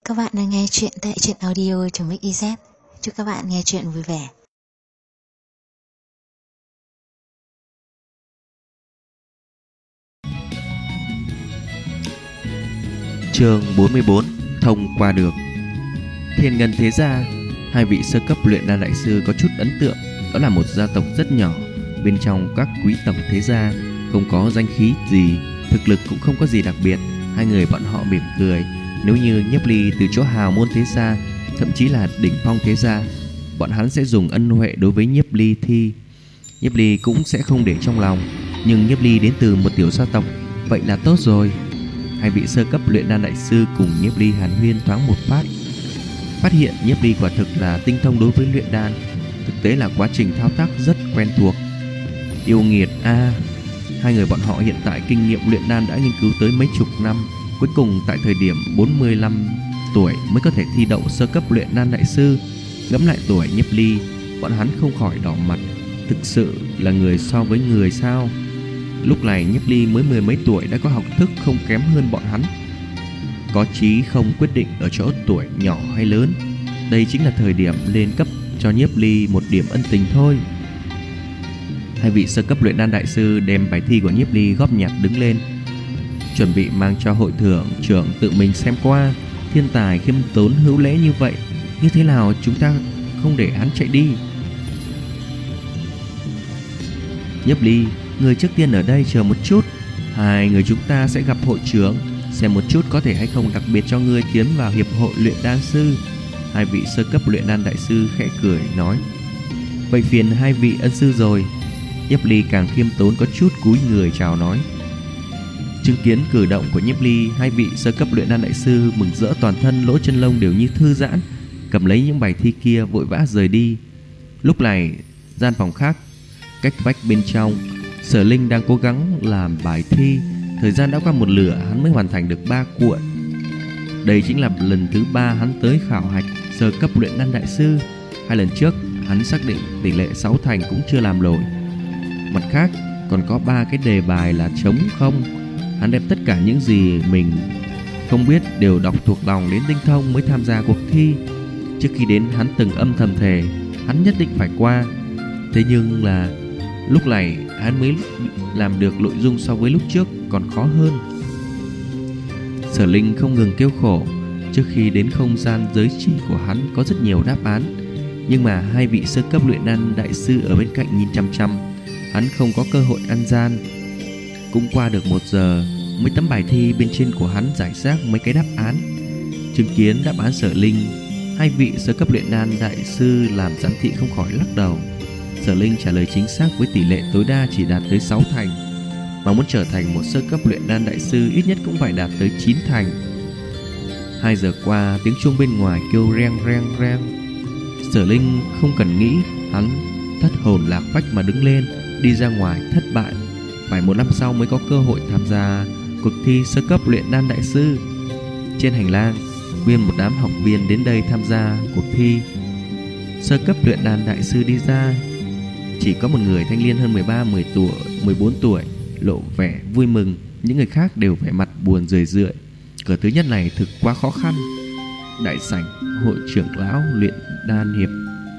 Các bạn đang nghe chuyện tại truyện audio.mix.iz. Chúc các bạn nghe chuyện vui vẻ. Chương 44: Thông qua được. Thiên Ngân Thế Gia, hai vị sơ cấp luyện đan đại sư có chút ấn tượng. Đó là một gia tộc rất nhỏ, bên trong các quý tộc thế gia, không có danh khí gì, thực lực cũng không có gì đặc biệt. Hai người bọn họ mỉm cười. Nếu như Nhiếp Ly từ chỗ hào môn thế gia, thậm chí là đỉnh phong thế gia, bọn hắn sẽ dùng ân huệ đối với Nhiếp Ly thi. Nhiếp Ly cũng sẽ không để trong lòng. Nhưng Nhiếp Ly đến từ một tiểu gia tộc, vậy là tốt rồi. Hai vị sơ cấp luyện đan đại sư cùng Nhiếp Ly hàn huyên thoáng một phát, phát hiện Nhiếp Ly quả thực là tinh thông đối với luyện đan, thực tế là quá trình thao tác rất quen thuộc. Yêu nghiệt a! Hai người bọn họ hiện tại kinh nghiệm luyện đan đã nghiên cứu tới mấy chục năm, cuối cùng tại thời điểm 45 tuổi mới có thể thi đậu sơ cấp luyện đan đại sư. Ngẫm lại tuổi Nhiếp Ly, bọn hắn không khỏi đỏ mặt. Thực sự là người so với người sao? Lúc này Nhiếp Ly mới mười mấy tuổi đã có học thức không kém hơn bọn hắn. Có chí không quyết định ở chỗ tuổi nhỏ hay lớn. Đây chính là thời điểm lên cấp cho Nhiếp Ly một điểm ân tình thôi. Hai vị sơ cấp luyện đan đại sư đem bài thi của Nhiếp Ly góp nhặt đứng lên, chuẩn bị mang cho hội thưởng trưởng tự mình xem qua. Thiên tài khiêm tốn hữu lễ như vậy, như thế nào chúng ta không để hắn chạy đi? Nhiếp Ly, người trước tiên ở đây chờ một chút, hai người chúng ta sẽ gặp hội trưởng, xem một chút có thể hay không đặc biệt cho ngươi tiến vào hiệp hội luyện đan sư. Hai vị sơ cấp luyện đan đại sư khẽ cười nói. Vậy phiền hai vị ân sư rồi. Nhiếp Ly càng khiêm tốn có chút cúi người chào nói. Chứng kiến cử động của Nhiếp Ly, hai vị sơ cấp luyện đan đại sư mừng rỡ toàn thân lỗ chân lông đều như thư giãn, cầm lấy những bài thi kia vội vã rời đi. Lúc này gian phòng khác cách vách bên trong, Sở Linh đang cố gắng làm bài thi. Thời gian đã qua một nửa, hắn mới hoàn thành được 3 cuộn. Đây chính là lần thứ 3 hắn tới khảo hạch sơ cấp luyện đan đại sư. Hai lần trước hắn xác định tỷ lệ 6 thành cũng chưa làm nổi. Mặt khác còn có 3 cái đề bài là trống không. Hắn đem tất cả những gì mình không biết đều đọc thuộc lòng đến tinh thông mới tham gia cuộc thi. Trước khi đến hắn từng âm thầm thề hắn nhất định phải qua. Thế nhưng là lúc này hắn mới làm được nội dung so với lúc trước còn khó hơn. Sở Linh không ngừng kêu khổ. Trước khi đến không gian giới chỉ của hắn có rất nhiều đáp án, nhưng mà hai vị sơ cấp luyện đan đại sư ở bên cạnh nhìn chăm chăm, hắn không có cơ hội ăn gian. Cũng qua được 1 giờ, mấy tấm bài thi bên trên của hắn giải rác mấy cái đáp án. Chứng kiến đáp án Sở Linh, hai vị sơ cấp luyện đan đại sư làm giám thị không khỏi lắc đầu. Sở Linh trả lời chính xác với tỷ lệ tối đa chỉ đạt tới 6 thành, mà muốn trở thành một sơ cấp luyện đan đại sư ít nhất cũng phải đạt tới 9 thành. 2 giờ qua, tiếng chuông bên ngoài kêu reng reng reng. Sở Linh không cần nghĩ, hắn thất hồn lạc phách mà đứng lên, đi ra ngoài. Thất bại, phải 1 năm sau mới có cơ hội tham gia cuộc thi sơ cấp luyện đan đại sư. Trên hành lang, nguyên một đám học viên đến đây tham gia cuộc thi sơ cấp luyện đan đại sư đi ra. Chỉ có một người thanh niên hơn 14 tuổi lộ vẻ vui mừng, những người khác đều vẻ mặt buồn rười rượi. Cửa thứ nhất này thực quá khó khăn. Đại sảnh hội trưởng lão luyện đan hiệp.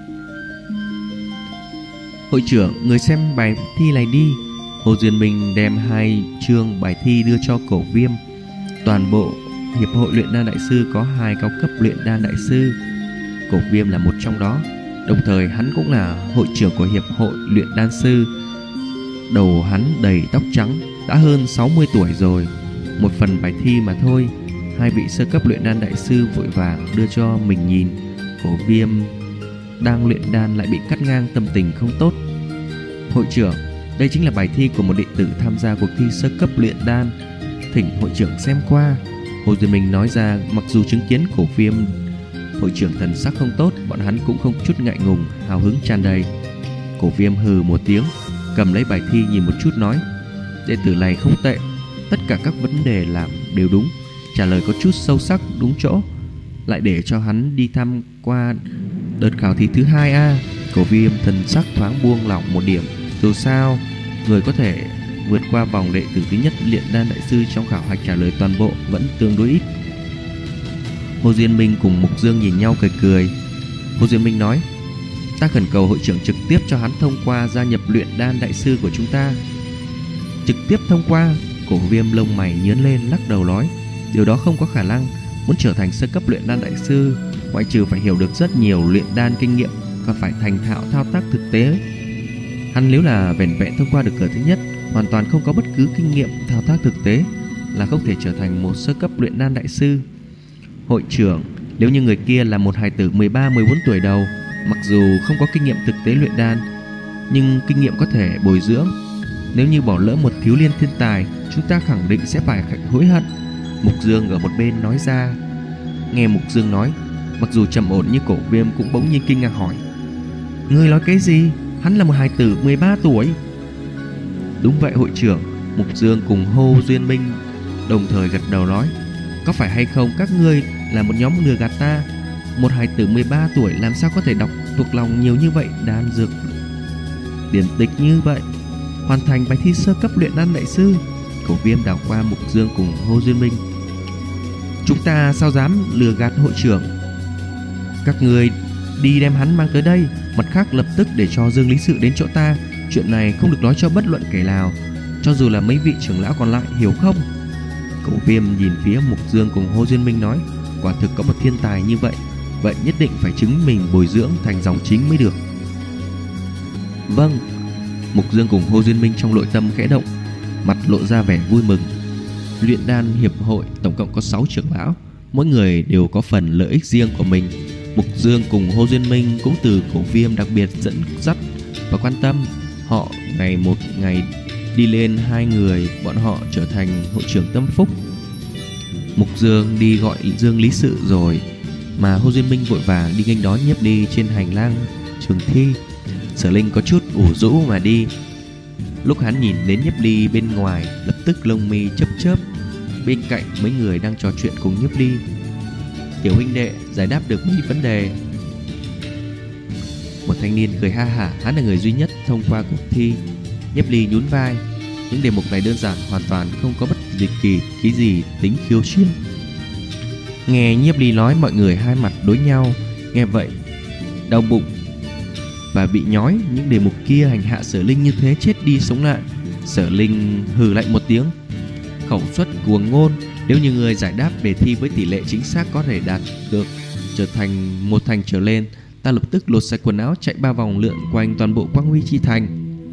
Hội trưởng, người xem bài thi này đi. Hồ Duyên Minh đem 2 chương bài thi đưa cho Cổ Viêm. Toàn bộ hiệp hội luyện đan đại sư có 2 cao cấp luyện đan đại sư, Cổ Viêm là một trong đó. Đồng thời hắn cũng là hội trưởng của hiệp hội luyện đan sư. Đầu hắn đầy tóc trắng, đã hơn 60 tuổi rồi. Một phần bài thi mà thôi. Hai vị sơ cấp luyện đan đại sư vội vàng đưa cho mình nhìn. Cổ Viêm đang luyện đan lại bị cắt ngang, tâm tình không tốt. Hội trưởng, đây chính là bài thi của một đệ tử tham gia cuộc thi sơ cấp luyện đan, thỉnh hội trưởng xem qua. Hồ Duyên Minh nói ra. Mặc dù chứng kiến Cổ Viêm hội trưởng thần sắc không tốt, bọn hắn cũng không chút ngại ngùng, hào hứng tràn đầy. Cổ Viêm hừ một tiếng, cầm lấy bài thi nhìn một chút nói. Đệ tử này không tệ, tất cả các vấn đề làm đều đúng, trả lời có chút sâu sắc đúng chỗ, lại để cho hắn đi tham qua đợt khảo thí thứ 2 a. Cổ Viêm thần sắc thoáng buông lỏng một điểm. Dù sao người có thể vượt qua vòng đệ tử thứ nhất luyện đan đại sư trong khảo hạch trả lời toàn bộ vẫn tương đối ít. Hồ Duyên Minh cùng Mục Dương nhìn nhau cười cười. Hồ Duyên Minh nói: ta khẩn cầu hội trưởng trực tiếp cho hắn thông qua gia nhập luyện đan đại sư của chúng ta. Trực tiếp thông qua? Cổ Viêm lông mày nhướng lên lắc đầu nói: điều đó không có khả năng. Muốn trở thành sơ cấp luyện đan đại sư, ngoại trừ phải hiểu được rất nhiều luyện đan kinh nghiệm, còn phải thành thạo thao tác thực tế. Hắn nếu là vẻn vẹn thông qua được cửa thứ nhất, hoàn toàn không có bất cứ kinh nghiệm thao tác thực tế, là không thể trở thành một sơ cấp luyện đan đại sư. Hội trưởng, nếu như người kia là một hài tử 13-14 tuổi đầu, mặc dù không có kinh nghiệm thực tế luyện đan, nhưng kinh nghiệm có thể bồi dưỡng. Nếu như bỏ lỡ một thiếu niên thiên tài, chúng ta khẳng định sẽ phải hối hận. Mục Dương ở một bên nói ra. Nghe Mục Dương nói, mặc dù trầm ổn như Cổ Viêm cũng bỗng nhiên kinh ngạc hỏi: ngươi nói cái gì? Hắn là một hài tử 13 tuổi? Đúng vậy hội trưởng. Mục Dương cùng Hồ Duyên Minh đồng thời gật đầu nói: có phải hay không các ngươi là một nhóm lừa gạt ta? Một hài tử 13 tuổi làm sao có thể đọc thuộc lòng nhiều như vậy đan dược điển tịch như vậy, hoàn thành bài thi sơ cấp luyện đan đại sư? Cổ Viêm đảo qua Mục Dương cùng Hồ Duyên Minh: chúng ta sao dám lừa gạt hội trưởng? Các người đi đem hắn mang tới đây, mặt khác lập tức để cho Dương lý sự đến chỗ ta. Chuyện này không được nói cho bất luận kẻ nào, cho dù là mấy vị trưởng lão còn lại, hiểu không? Cổ Viêm nhìn phía Mục Dương cùng Hồ Duyên Minh nói: quả thực có một thiên tài như vậy, vậy nhất định phải chứng minh bồi dưỡng thành dòng chính mới được. Vâng. Mục Dương cùng Hồ Duyên Minh trong nội tâm khẽ động, mặt lộ ra vẻ vui mừng. Luyện đan hiệp hội tổng cộng có 6 trưởng lão, mỗi người đều có phần lợi ích riêng của mình. Mục Dương cùng Hồ Duyên Minh cũng từ Cổ Viêm đặc biệt dẫn dắt và quan tâm. Họ ngày một ngày đi lên, hai người bọn họ trở thành hội trưởng tâm phúc. Mục Dương đi gọi Dương lý sự rồi, mà Hồ Duyên Minh vội vàng đi nghênh đón Nhiếp Ly trên hành lang trường thi. Sở Linh có chút ủ rũ mà đi. Lúc hắn nhìn đến Nhiếp Ly bên ngoài, lập tức lông mi chớp chớp. Bên cạnh mấy người đang trò chuyện cùng Nhiếp Ly: tiểu huynh đệ giải đáp được mấy vấn đề. Một thanh niên cười ha hả, hắn là người duy nhất thông qua cuộc thi. Nhiếp Ly nhún vai: những đề mục này đơn giản, hoàn toàn không có bất kỳ cái gì tính khiêu chiến. Nghe Nhiếp Ly nói, mọi người hai mặt đối nhau. Nghe vậy đau bụng và bị nhói. Những đề mục kia hành hạ Sở Linh như thế, chết đi sống lại. Sở Linh hừ lạnh một tiếng: khẩu suất cuồng ngôn, nếu như người giải đáp đề thi với tỷ lệ chính xác có thể đạt được trở thành 1 thành trở lên, ta lập tức lột sạch quần áo chạy 3 vòng lượn quanh toàn bộ Quang Huy Chi Thành.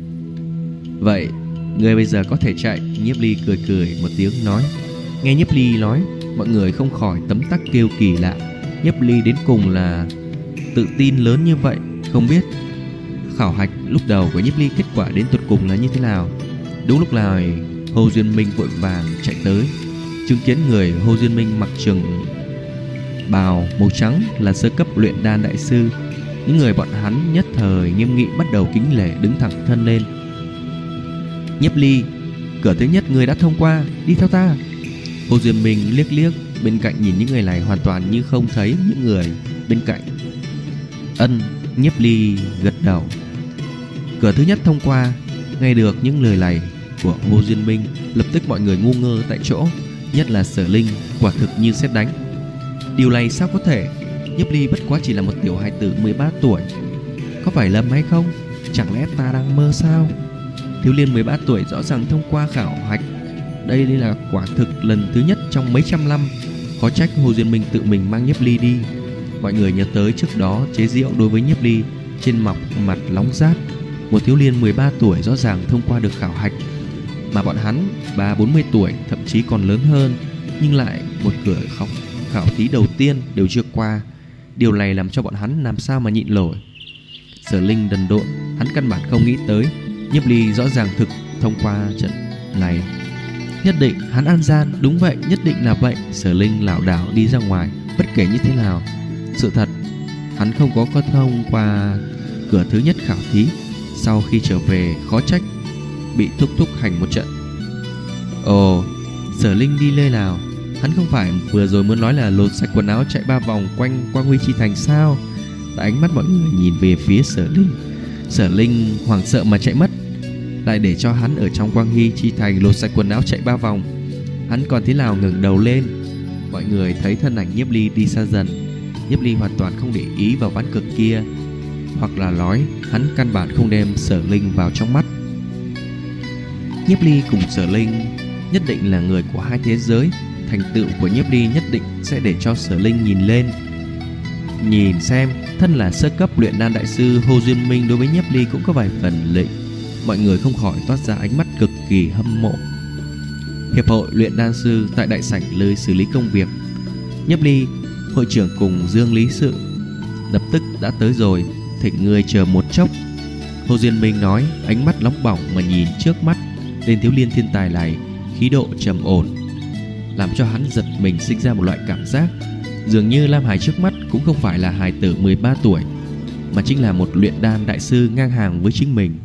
Vậy người bây giờ có thể chạy. Nhiếp Ly cười cười một tiếng nói. Nghe Nhiếp Ly nói, mọi người không khỏi tấm tắc kêu kỳ lạ. Nhiếp Ly đến cùng là tự tin lớn như vậy. Không biết khảo hạch lúc đầu của Nhiếp Ly kết quả đến tột cùng là như thế nào. Đúng lúc này Hồ Duyên Minh vội vàng chạy tới, chứng kiến người Hồ Duyên Minh mặc trường bào màu trắng là sơ cấp luyện đan đại sư. Những người bọn hắn nhất thời nghiêm nghị, bắt đầu kính lễ đứng thẳng thân lên. Nhiếp Ly, cửa thứ nhất người đã thông qua, đi theo ta. Hồ Duyên Minh liếc liếc bên cạnh, nhìn những người này hoàn toàn như không thấy những người bên cạnh. Ân. Nhiếp Ly gật đầu. Cửa thứ nhất thông qua. Nghe được những lời này của Hồ Duyên Minh, lập tức mọi người ngu ngơ tại chỗ, nhất là Sở Linh, quả thực như sét đánh. Điều này sao có thể? Nhiếp Ly bất quá chỉ là một tiểu hài tử 13 tuổi, có phải lầm hay không? Chẳng lẽ ta đang mơ sao? Thiếu niên 13 tuổi rõ ràng thông qua khảo hạch. Đây là quả thực lần thứ nhất trong mấy trăm năm. Khó trách Hồ Duyên Minh tự mình mang Nhiếp Ly đi. Mọi người nhớ tới trước đó chế giễu đối với Nhiếp Ly, trên mặt nóng rát. Một thiếu niên 13 tuổi rõ ràng thông qua được khảo hạch, mà bọn hắn 30-40 tuổi, thậm chí còn lớn hơn, nhưng lại một cửa khảo thí đầu tiên đều chưa qua. Điều này làm cho bọn hắn làm sao mà nhịn nổi. Sở Linh đần độn, hắn căn bản không nghĩ tới Nhiếp Ly rõ ràng thực thông qua trận này. Nhất định hắn ăn gian. Đúng vậy, nhất định là vậy. Sở Linh lảo đảo đi ra ngoài. Bất kể như thế nào, sự thật hắn không có thông qua cửa thứ nhất khảo thí. Sau khi trở về, khó trách bị thúc hành một trận. Ồ, Sở Linh đi lê nào? Hắn không phải vừa rồi muốn nói là lột sạch quần áo chạy 3 vòng quanh Quang Huy Chi Thành sao? Tại ánh mắt mọi người nhìn về phía Sở Linh, Sở Linh hoảng sợ mà chạy mất. Lại để cho hắn ở trong Quang Huy Chi Thành lột sạch quần áo chạy 3 vòng. Hắn còn thế nào ngẩng đầu lên, Mọi người thấy thân ảnh Nhiếp Ly đi xa dần. Nhiếp Ly hoàn toàn không để ý vào ván cược kia, hoặc là nói hắn căn bản không đem Sở Linh vào trong mắt. Nhiếp Ly cùng Sở Linh nhất định là người của hai thế giới. Thành tựu của Nhiếp Ly nhất định sẽ để cho Sở Linh nhìn lên. Nhìn xem, thân là sơ cấp luyện đan đại sư, Hồ Duyên Minh đối với Nhiếp Ly cũng có vài phần lệnh. Mọi người không khỏi toát ra ánh mắt cực kỳ hâm mộ. Hiệp hội luyện đan sư tại đại sảnh nơi xử lý công việc. Nhiếp Ly, hội trưởng cùng Dương Lý Sự lập tức đã tới rồi, thỉnh người chờ một chốc. Hồ Duyên Minh nói, ánh mắt nóng bỏng mà nhìn trước mắt tên thiếu niên thiên tài này, khí độ trầm ổn, làm cho hắn giật mình sinh ra một loại cảm giác dường như Lam Hải trước mắt cũng không phải là hài tử 13 tuổi, mà chính là một luyện đan đại sư ngang hàng với chính mình.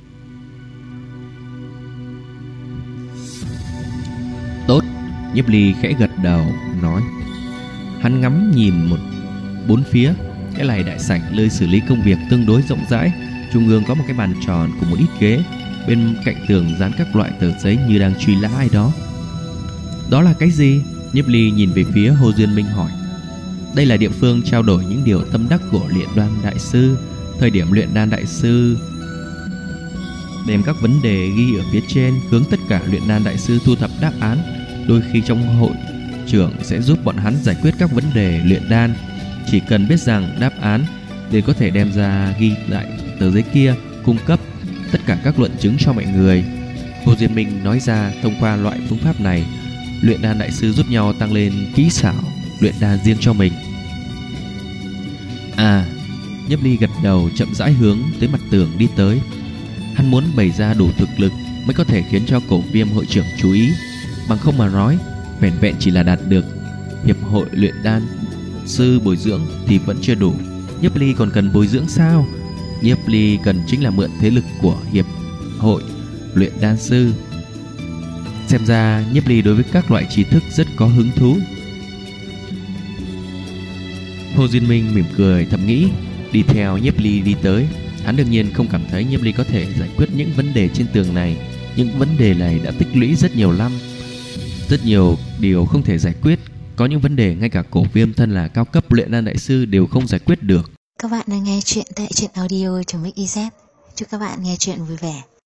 Tốt, Nhiếp Ly khẽ gật đầu nói. Hắn ngắm nhìn bốn phía. Cái này đại sảnh nơi xử lý công việc tương đối rộng rãi. Trung ương có một cái bàn tròn cùng một ít ghế. Bên cạnh tường dán các loại tờ giấy như đang truy nã ai đó. Đó là cái gì? Nhiếp Ly nhìn về phía Hồ Duyên Minh hỏi. Đây là địa phương trao đổi những điều tâm đắc của luyện đan đại sư. Thời điểm luyện đan đại sư đem các vấn đề ghi ở phía trên, hướng tất cả luyện đan đại sư thu thập đáp án. Đôi khi trong hội trưởng sẽ giúp bọn hắn giải quyết các vấn đề luyện đan. Chỉ cần biết rằng đáp án liền có thể đem ra ghi lại tờ giấy kia, cung cấp tất cả các luận chứng cho mọi người. Hồ Duyên Minh nói ra, thông qua loại phương pháp này, luyện đan đại sư giúp nhau tăng lên kỹ xảo luyện đan riêng cho mình. Nhiếp Ly gật đầu, chậm rãi hướng tới mặt tường đi tới. Hắn muốn bày ra đủ thực lực mới có thể khiến cho Cổ Viêm hội trưởng chú ý. Bằng không mà nói, vẹn vẹn chỉ là đạt được hiệp hội luyện đan sư bồi dưỡng thì vẫn chưa đủ. Nhiếp Ly còn cần bồi dưỡng sao? Nhiếp Ly cần chính là mượn thế lực của hiệp hội luyện đan sư. Xem ra Nhiếp Ly đối với các loại trí thức rất có hứng thú. Hồ Duyên Minh mỉm cười thầm nghĩ, đi theo Nhiếp Ly đi tới. Hắn đương nhiên không cảm thấy Nhiếp Ly có thể giải quyết những vấn đề trên tường này. Những vấn đề này đã tích lũy rất nhiều năm, rất nhiều điều không thể giải quyết. Có những vấn đề ngay cả Cổ Viêm thân là cao cấp luyện đan đại sư đều không giải quyết được. Các bạn đang nghe chuyện tại truyện audio.mix.iz. Chúc các bạn nghe chuyện vui vẻ.